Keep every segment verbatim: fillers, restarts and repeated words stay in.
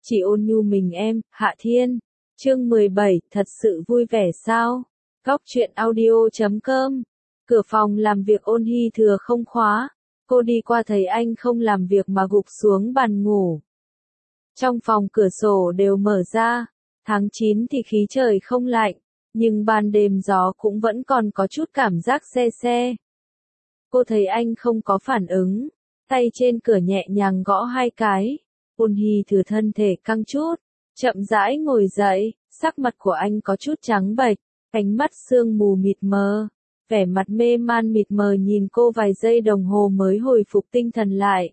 Chỉ ôn nhu mình em, Hạ Thiên. Chương mười bảy, thật sự vui vẻ sao? Góc truyện audio chấm com. Cửa phòng làm việc Ôn Hy Thừa không khóa. Cô đi qua thấy anh không làm việc mà gục xuống bàn ngủ. Trong phòng cửa sổ đều mở ra. Tháng chín thì khí trời không lạnh, nhưng ban đêm gió cũng vẫn còn có chút cảm giác se se. Cô thấy anh không có phản ứng, tay trên cửa nhẹ nhàng gõ hai cái. Ôn Hy Thừa thân thể căng chút, chậm rãi ngồi dậy, sắc mặt của anh có chút trắng bệch, ánh mắt sương mù mịt mờ, vẻ mặt mê man mịt mờ nhìn cô vài giây đồng hồ mới hồi phục tinh thần lại.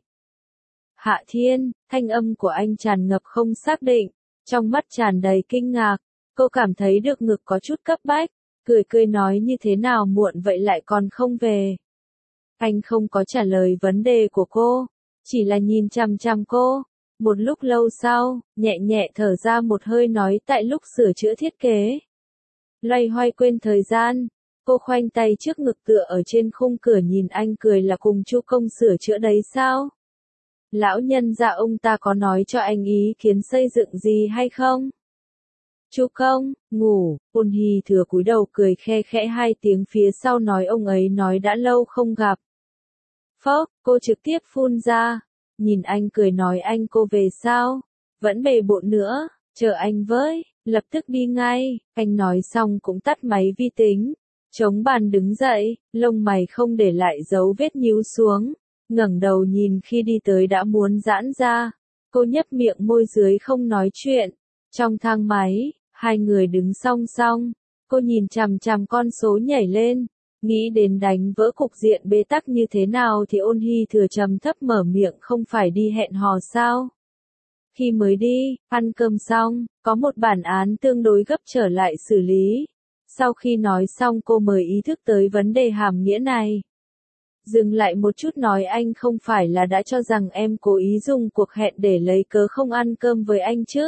Hạ Thiên, thanh âm của anh tràn ngập không xác định, trong mắt tràn đầy kinh ngạc, cô cảm thấy được ngực có chút cấp bách, cười cười nói như thế nào muộn vậy lại còn không về. Anh không có trả lời vấn đề của cô, chỉ là nhìn chằm chằm cô. Một lúc lâu sau, nhẹ nhẹ thở ra một hơi nói tại lúc sửa chữa thiết kế. Loay hoay quên thời gian, cô khoanh tay trước ngực tựa ở trên khung cửa nhìn anh cười là cùng Chu Công sửa chữa đấy sao? Lão nhân gia ông ta có nói cho anh ý kiến xây dựng gì hay không? Chu Công, ngủ. Ôn Hy Thừa cúi đầu cười khe khẽ hai tiếng phía sau nói ông ấy nói đã lâu không gặp. Phốc, cô trực tiếp phun ra. Nhìn anh cười nói anh cô về sao? Vẫn bề bộn nữa, chờ anh với, lập tức đi ngay. Anh nói xong cũng tắt máy vi tính, chống bàn đứng dậy, lông mày không để lại dấu vết nhíu xuống, ngẩng đầu nhìn khi đi tới đã muốn giãn ra. Cô nhấp miệng môi dưới không nói chuyện. Trong thang máy, hai người đứng song song, cô nhìn chằm chằm con số nhảy lên. Nghĩ đến đánh vỡ cục diện bế tắc như thế nào thì Ôn Hy Thừa trầm thấp mở miệng không phải đi hẹn hò sao? Khi mới đi, ăn cơm xong, có một bản án tương đối gấp trở lại xử lý. Sau khi nói xong cô mới ý thức tới vấn đề hàm nghĩa này. Dừng lại một chút nói anh không phải là đã cho rằng em cố ý dùng cuộc hẹn để lấy cớ không ăn cơm với anh chứ?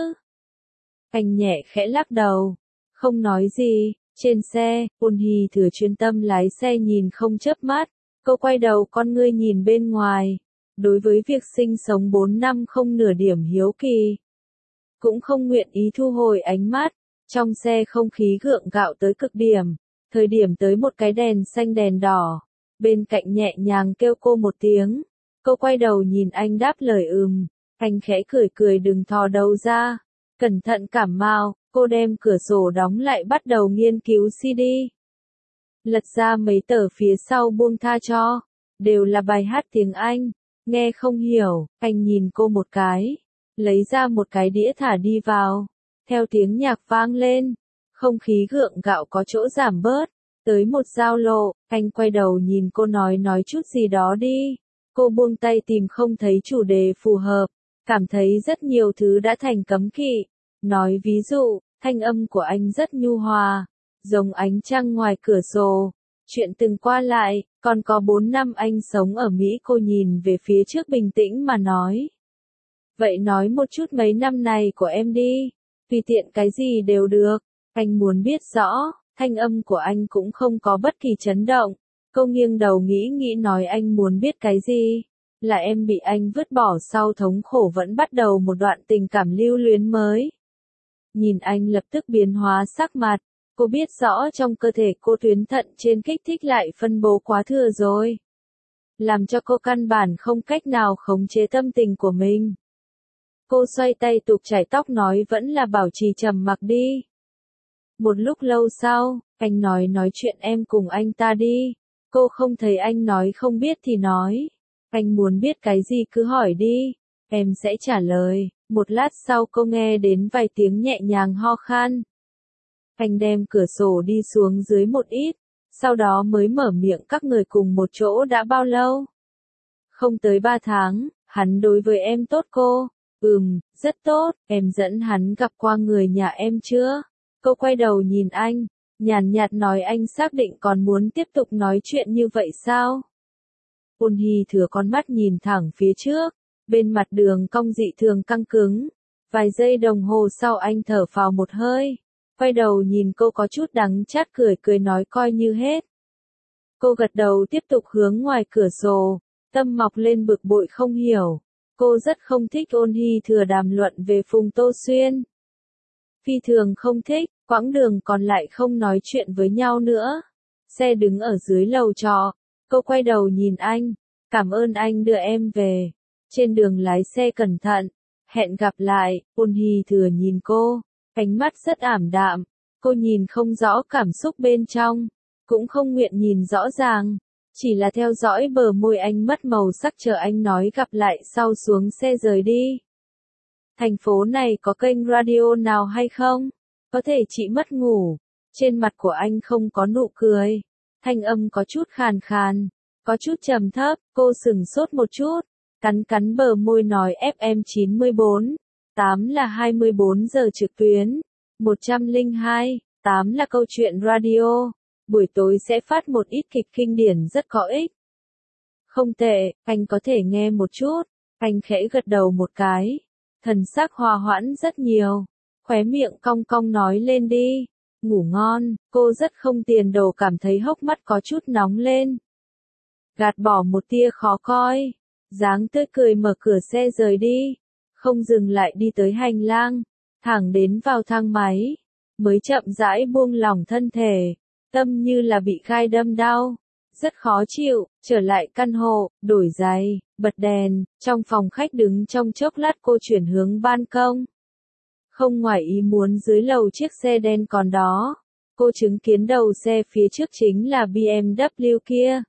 Anh nhẹ khẽ lắc đầu, không nói gì. Trên xe, Ôn Hy Thừa chuyên tâm lái xe nhìn không chớp mắt, cô quay đầu con ngươi nhìn bên ngoài. Đối với việc sinh sống bốn năm không nửa điểm hiếu kỳ, cũng không nguyện ý thu hồi ánh mắt. Trong xe không khí gượng gạo tới cực điểm, thời điểm tới một cái đèn xanh đèn đỏ, bên cạnh nhẹ nhàng kêu cô một tiếng. Cô quay đầu nhìn anh đáp lời ừm, anh khẽ cười cười đừng thò đầu ra, cẩn thận cảm mạo. Cô đem cửa sổ đóng lại bắt đầu nghiên cứu xê đê. Lật ra mấy tờ phía sau buông tha cho. Đều là bài hát tiếng Anh. Nghe không hiểu, anh nhìn cô một cái. Lấy ra một cái đĩa thả đi vào. Theo tiếng nhạc vang lên. Không khí gượng gạo có chỗ giảm bớt. Tới một giao lộ, anh quay đầu nhìn cô nói nói chút gì đó đi. Cô buông tay tìm không thấy chủ đề phù hợp. Cảm thấy rất nhiều thứ đã thành cấm kỵ. Nói ví dụ, thanh âm của anh rất nhu hòa, giống ánh trăng ngoài cửa sổ. Chuyện từng qua lại, còn có bốn năm anh sống ở Mỹ cô nhìn về phía trước bình tĩnh mà nói. Vậy nói một chút mấy năm này của em đi, tùy tiện cái gì đều được, anh muốn biết rõ. Thanh âm của anh cũng không có bất kỳ chấn động. Cô nghiêng đầu nghĩ nghĩ nói anh muốn biết cái gì. Là em bị anh vứt bỏ sau thống khổ vẫn bắt đầu một đoạn tình cảm lưu luyến mới. Nhìn anh lập tức biến hóa sắc mặt, cô biết rõ trong cơ thể cô tuyến thận trên kích thích lại phân bố quá thừa rồi. Làm cho cô căn bản không cách nào khống chế tâm tình của mình. Cô xoay tay tục chải tóc nói vẫn là bảo trì trầm mặc đi. Một lúc lâu sau, anh nói nói chuyện em cùng anh ta đi. Cô không thấy anh nói không biết thì nói. Anh muốn biết cái gì cứ hỏi đi, em sẽ trả lời. Một lát sau cô nghe đến vài tiếng nhẹ nhàng ho khan. Anh đem cửa sổ đi xuống dưới một ít, sau đó mới mở miệng các người cùng một chỗ đã bao lâu? Không tới ba tháng, hắn đối với em tốt cô. Ừm, rất tốt, em dẫn hắn gặp qua người nhà em chưa? Cô quay đầu nhìn anh, nhàn nhạt nói anh xác định còn muốn tiếp tục nói chuyện như vậy sao? Ôn Hy Thừa con mắt nhìn thẳng phía trước. Bên mặt đường cong dị thường căng cứng. Vài giây đồng hồ sau anh thở phào một hơi. Quay đầu nhìn cô có chút đắng chát cười cười nói coi như hết. Cô gật đầu tiếp tục hướng ngoài cửa sổ. Tâm mọc lên bực bội không hiểu. Cô rất không thích Ôn Hy Thừa đàm luận về Phùng Tô Xuyên. Phi thường không thích, quãng đường còn lại không nói chuyện với nhau nữa. Xe đứng ở dưới lầu trọ, cô quay đầu nhìn anh, cảm ơn anh đưa em về. Trên đường lái xe cẩn thận, hẹn gặp lại. Ôn Hy Thừa nhìn cô, ánh mắt rất ảm đạm, cô nhìn không rõ cảm xúc bên trong, cũng không nguyện nhìn rõ ràng, chỉ là theo dõi bờ môi anh mất màu sắc chờ anh nói gặp lại sau xuống xe rời đi. Thành phố này có kênh radio nào hay không? Có thể chị mất ngủ. Trên mặt của anh không có nụ cười. Thanh âm có chút khàn khàn, có chút trầm thấp, cô sừng sốt một chút, cắn cắn bờ môi nói ép em chín mươi bốn, tám là hai mươi bốn giờ trực tuyến, một trăm lẻ hai, tám là câu chuyện radio, buổi tối sẽ phát một ít kịch kinh điển rất có ích. Không tệ, anh có thể nghe một chút, anh khẽ gật đầu một cái, thần sắc hòa hoãn rất nhiều, khóe miệng cong cong nói lên đi. Ngủ ngon, cô rất không tiền đồ cảm thấy hốc mắt có chút nóng lên. Gạt bỏ một tia khó coi, dáng tươi cười mở cửa xe rời đi, không dừng lại đi tới hành lang, thẳng đến vào thang máy, mới chậm rãi buông lỏng thân thể, tâm như là bị gai đâm đau, rất khó chịu, trở lại căn hộ, đổi giày, bật đèn, trong phòng khách đứng trong chốc lát cô chuyển hướng ban công. Không ngoài ý muốn dưới lầu chiếc xe đen còn đó, cô chứng kiến đầu xe phía trước chính là bê em vê kia.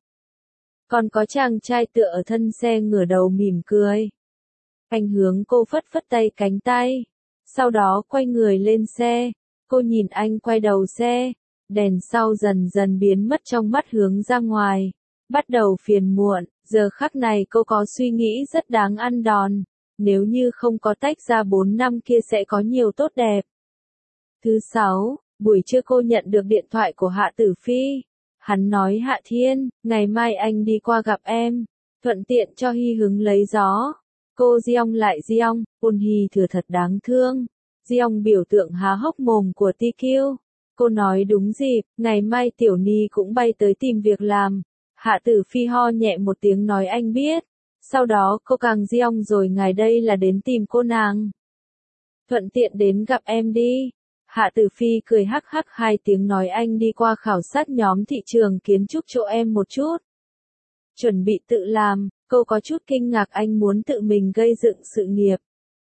Còn có chàng trai tựa ở thân xe ngửa đầu mỉm cười. Anh hướng cô phất phất tay cánh tay, sau đó quay người lên xe, cô nhìn anh quay đầu xe, đèn sau dần dần biến mất trong mắt hướng ra ngoài, bắt đầu phiền muộn, giờ khắc này cô có suy nghĩ rất đáng ăn đòn. Nếu như không có tách ra bốn năm kia sẽ có nhiều tốt đẹp. Thứ sáu, buổi trưa cô nhận được điện thoại của Hạ Tử Phi. Hắn nói Hạ Thiên, ngày mai anh đi qua gặp em, thuận tiện cho Hy hứng lấy gió. Cô Giong lại Giong, Ôn Hy Thừa thật đáng thương. Giong biểu tượng há hốc mồm của tê quy. Cô nói đúng dịp, ngày mai Tiểu Ni cũng bay tới tìm việc làm. Hạ Tử Phi ho nhẹ một tiếng nói anh biết. Sau đó cô càng Giong rồi ngài đây là đến tìm cô nàng. Thuận tiện đến gặp em đi. Hạ Tử Phi cười hắc hắc hai tiếng nói anh đi qua khảo sát nhóm thị trường kiến trúc chỗ em một chút. Chuẩn bị tự làm, cô có chút kinh ngạc anh muốn tự mình gây dựng sự nghiệp.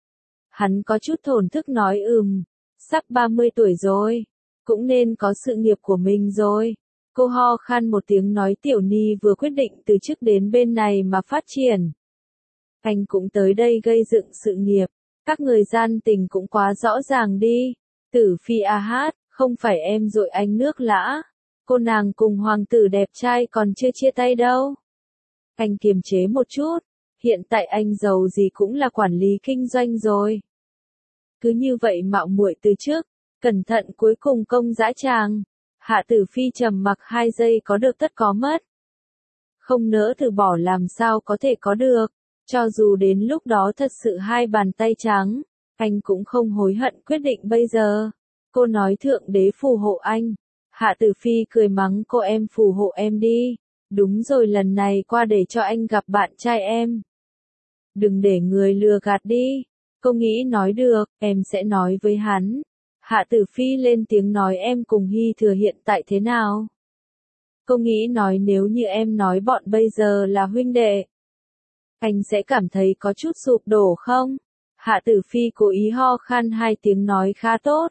Hắn có chút thổn thức nói ừm, sắp ba mươi tuổi rồi, cũng nên có sự nghiệp của mình rồi. Cô ho khan một tiếng nói Tiểu Ni vừa quyết định từ chức đến bên này mà phát triển. Anh cũng tới đây gây dựng sự nghiệp, các người gian tình cũng quá rõ ràng đi. Tử Phi a hát, không phải em dội anh nước lã. Cô nàng cùng hoàng tử đẹp trai còn chưa chia tay đâu. Anh kiềm chế một chút, hiện tại anh giàu gì cũng là quản lý kinh doanh rồi. Cứ như vậy mạo muội từ trước, cẩn thận cuối cùng công dã tràng. Hạ Tử Phi trầm mặc hai giây có được tất có mất. Không nỡ từ bỏ làm sao có thể có được, cho dù đến lúc đó thật sự hai bàn tay trắng, anh cũng không hối hận quyết định bây giờ. Cô nói Thượng Đế phù hộ anh. Hạ Tử Phi cười mắng cô em phù hộ em đi. Đúng rồi lần này qua để cho anh gặp bạn trai em. Đừng để người lừa gạt đi. Cô nghĩ nói được, em sẽ nói với hắn. Hạ Tử Phi lên tiếng nói em cùng Hy Thừa hiện tại thế nào? Cô nghĩ nói nếu như em nói bọn bây giờ là huynh đệ, anh sẽ cảm thấy có chút sụp đổ không? Hạ Tử Phi cố ý ho khan hai tiếng nói khá tốt.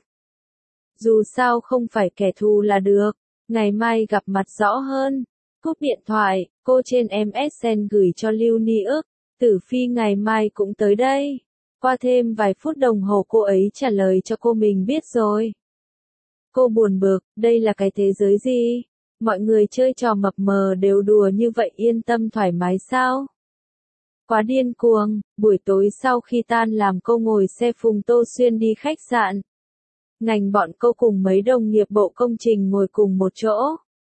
Dù sao không phải kẻ thù là được, ngày mai gặp mặt rõ hơn. Cúp điện thoại, cô trên em ét en gửi cho Lưu Ni ước, Tử Phi ngày mai cũng tới đây. Qua thêm vài phút đồng hồ cô ấy trả lời cho cô mình biết rồi. Cô buồn bực, đây là cái thế giới gì? Mọi người chơi trò mập mờ đều đùa như vậy yên tâm thoải mái sao? Quá điên cuồng, buổi tối sau khi tan làm cô ngồi xe Phùng Tô Xuyên đi khách sạn. Ngành bọn cô cùng mấy đồng nghiệp bộ công trình ngồi cùng một chỗ.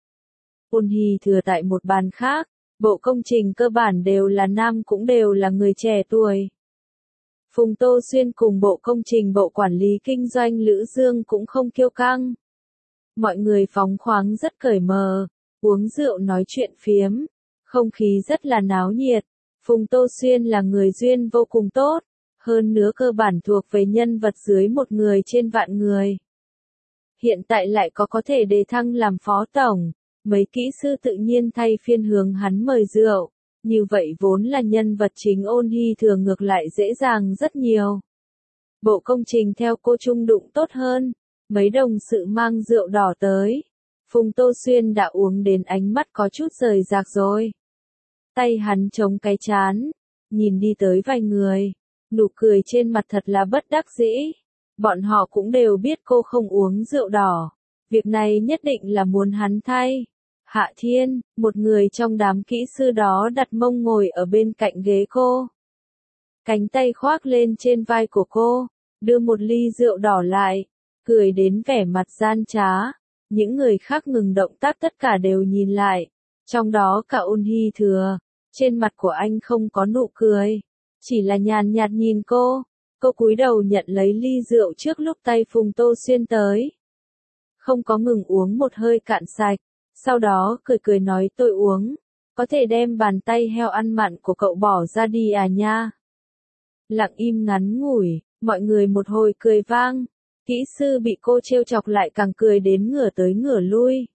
Ôn Hy Thừa tại một bàn khác, bộ công trình cơ bản đều là nam cũng đều là người trẻ tuổi. Phùng Tô Xuyên cùng bộ công trình bộ quản lý kinh doanh Lữ Dương cũng không kiêu căng. Mọi người phóng khoáng rất cởi mở, uống rượu nói chuyện phiếm, không khí rất là náo nhiệt. Phùng Tô Xuyên là người duyên vô cùng tốt, hơn nữa cơ bản thuộc về nhân vật dưới một người trên vạn người. Hiện tại lại có có thể đề thăng làm phó tổng, mấy kỹ sư tự nhiên thay phiên hướng hắn mời rượu, như vậy vốn là nhân vật chính Ôn Hy Thừa ngược lại dễ dàng rất nhiều. Bộ công trình theo cô trung đụng tốt hơn, mấy đồng sự mang rượu đỏ tới. Phùng Tô Xuyên đã uống đến ánh mắt có chút rời rạc rồi. Tay hắn chống cái chán, nhìn đi tới vài người, nụ cười trên mặt thật là bất đắc dĩ. Bọn họ cũng đều biết cô không uống rượu đỏ, việc này nhất định là muốn hắn thay. Hạ Thiên, một người trong đám kỹ sư đó đặt mông ngồi ở bên cạnh ghế cô. Cánh tay khoác lên trên vai của cô, đưa một ly rượu đỏ lại, cười đến vẻ mặt gian trá. Những người khác ngừng động tác tất cả đều nhìn lại, trong đó cả Ôn Hy Thừa. Trên mặt của anh không có nụ cười, chỉ là nhàn nhạt nhìn cô. Cô cúi đầu nhận lấy ly rượu trước lúc tay Phùng Tô Xuyên tới. Không có ngừng uống một hơi cạn sạch, sau đó cười cười nói tôi uống, có thể đem bàn tay heo ăn mặn của cậu bỏ ra đi à nha. Lặng im ngắn ngủi, mọi người một hồi cười vang, kỹ sư bị cô trêu chọc lại càng cười đến ngửa tới ngửa lui.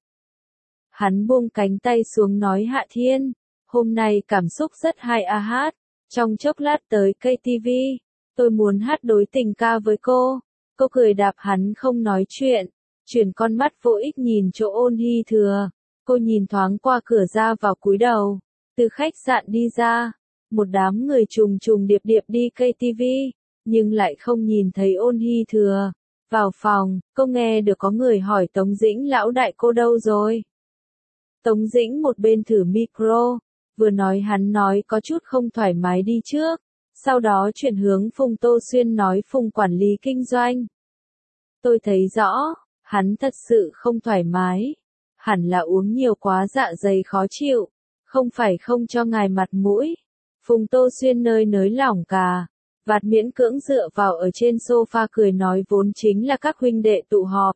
Hắn buông cánh tay xuống nói Hạ Thiên, hôm nay cảm xúc rất hay à hát, trong chốc lát tới ca tê vê, tôi muốn hát đối tình ca với cô. Cô cười đạp hắn không nói chuyện, chuyển con mắt vô ích nhìn chỗ Ôn Hy Thừa. Cô nhìn thoáng qua cửa ra vào cúi đầu, từ khách sạn đi ra, một đám người trùng trùng điệp điệp đi ca tê vê, nhưng lại không nhìn thấy Ôn Hy Thừa. Vào phòng, cô nghe được có người hỏi Tống Dĩnh lão đại cô đâu rồi. Tống Dĩnh một bên thử micro, vừa nói hắn nói có chút không thoải mái đi trước, sau đó chuyển hướng Phùng Tô Xuyên nói Phùng quản lý kinh doanh. Tôi thấy rõ, hắn thật sự không thoải mái, hẳn là uống nhiều quá dạ dày khó chịu, không phải không cho ngài mặt mũi. Phùng Tô Xuyên nơi nới lỏng cà, vạt miễn cưỡng dựa vào ở trên sofa cười nói vốn chính là các huynh đệ tụ họp.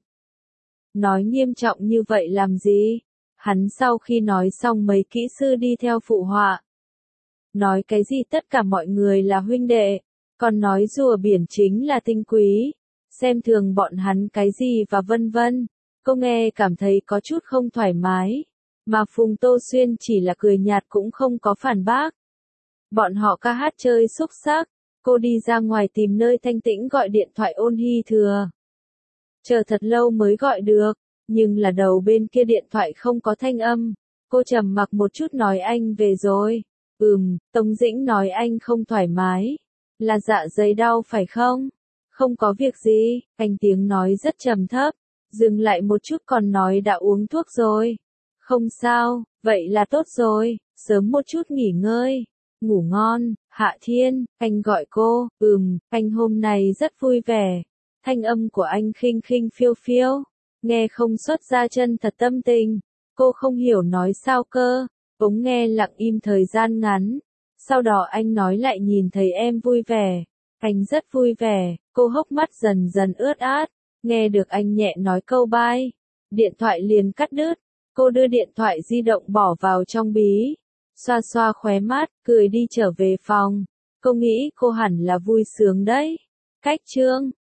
Nói nghiêm trọng như vậy làm gì? Hắn sau khi nói xong mấy kỹ sư đi theo phụ họa. Nói cái gì tất cả mọi người là huynh đệ, còn nói rùa biển chính là tinh quý, xem thường bọn hắn cái gì và vân vân. Cô nghe cảm thấy có chút không thoải mái, mà Phùng Tô Xuyên chỉ là cười nhạt cũng không có phản bác. Bọn họ ca hát chơi xúc xắc, cô đi ra ngoài tìm nơi thanh tĩnh gọi điện thoại Ôn Hy Thừa. Chờ thật lâu mới gọi được, nhưng là đầu bên kia điện thoại không có thanh âm. Cô trầm mặc một chút nói anh về rồi. Ừm, Tống Dĩnh nói anh không thoải mái. Là dạ dày đau phải không? Không có việc gì, anh tiếng nói rất trầm thấp. Dừng lại một chút còn nói đã uống thuốc rồi. Không sao, vậy là tốt rồi, sớm một chút nghỉ ngơi. Ngủ ngon, Hạ Thiên, anh gọi cô. Ừm, anh hôm nay rất vui vẻ. Thanh âm của anh khinh khinh phiêu phiêu, nghe không xuất ra chân thật tâm tình. Cô không hiểu nói sao cơ, ống nghe lặng im thời gian ngắn. Sau đó anh nói lại nhìn thấy em vui vẻ. Anh rất vui vẻ, cô hốc mắt dần dần ướt át. Nghe được anh nhẹ nói câu bye, điện thoại liền cắt đứt. Cô đưa điện thoại di động bỏ vào trong bí, xoa xoa khóe mắt, cười đi trở về phòng. Cô nghĩ cô hẳn là vui sướng đấy. Cách chương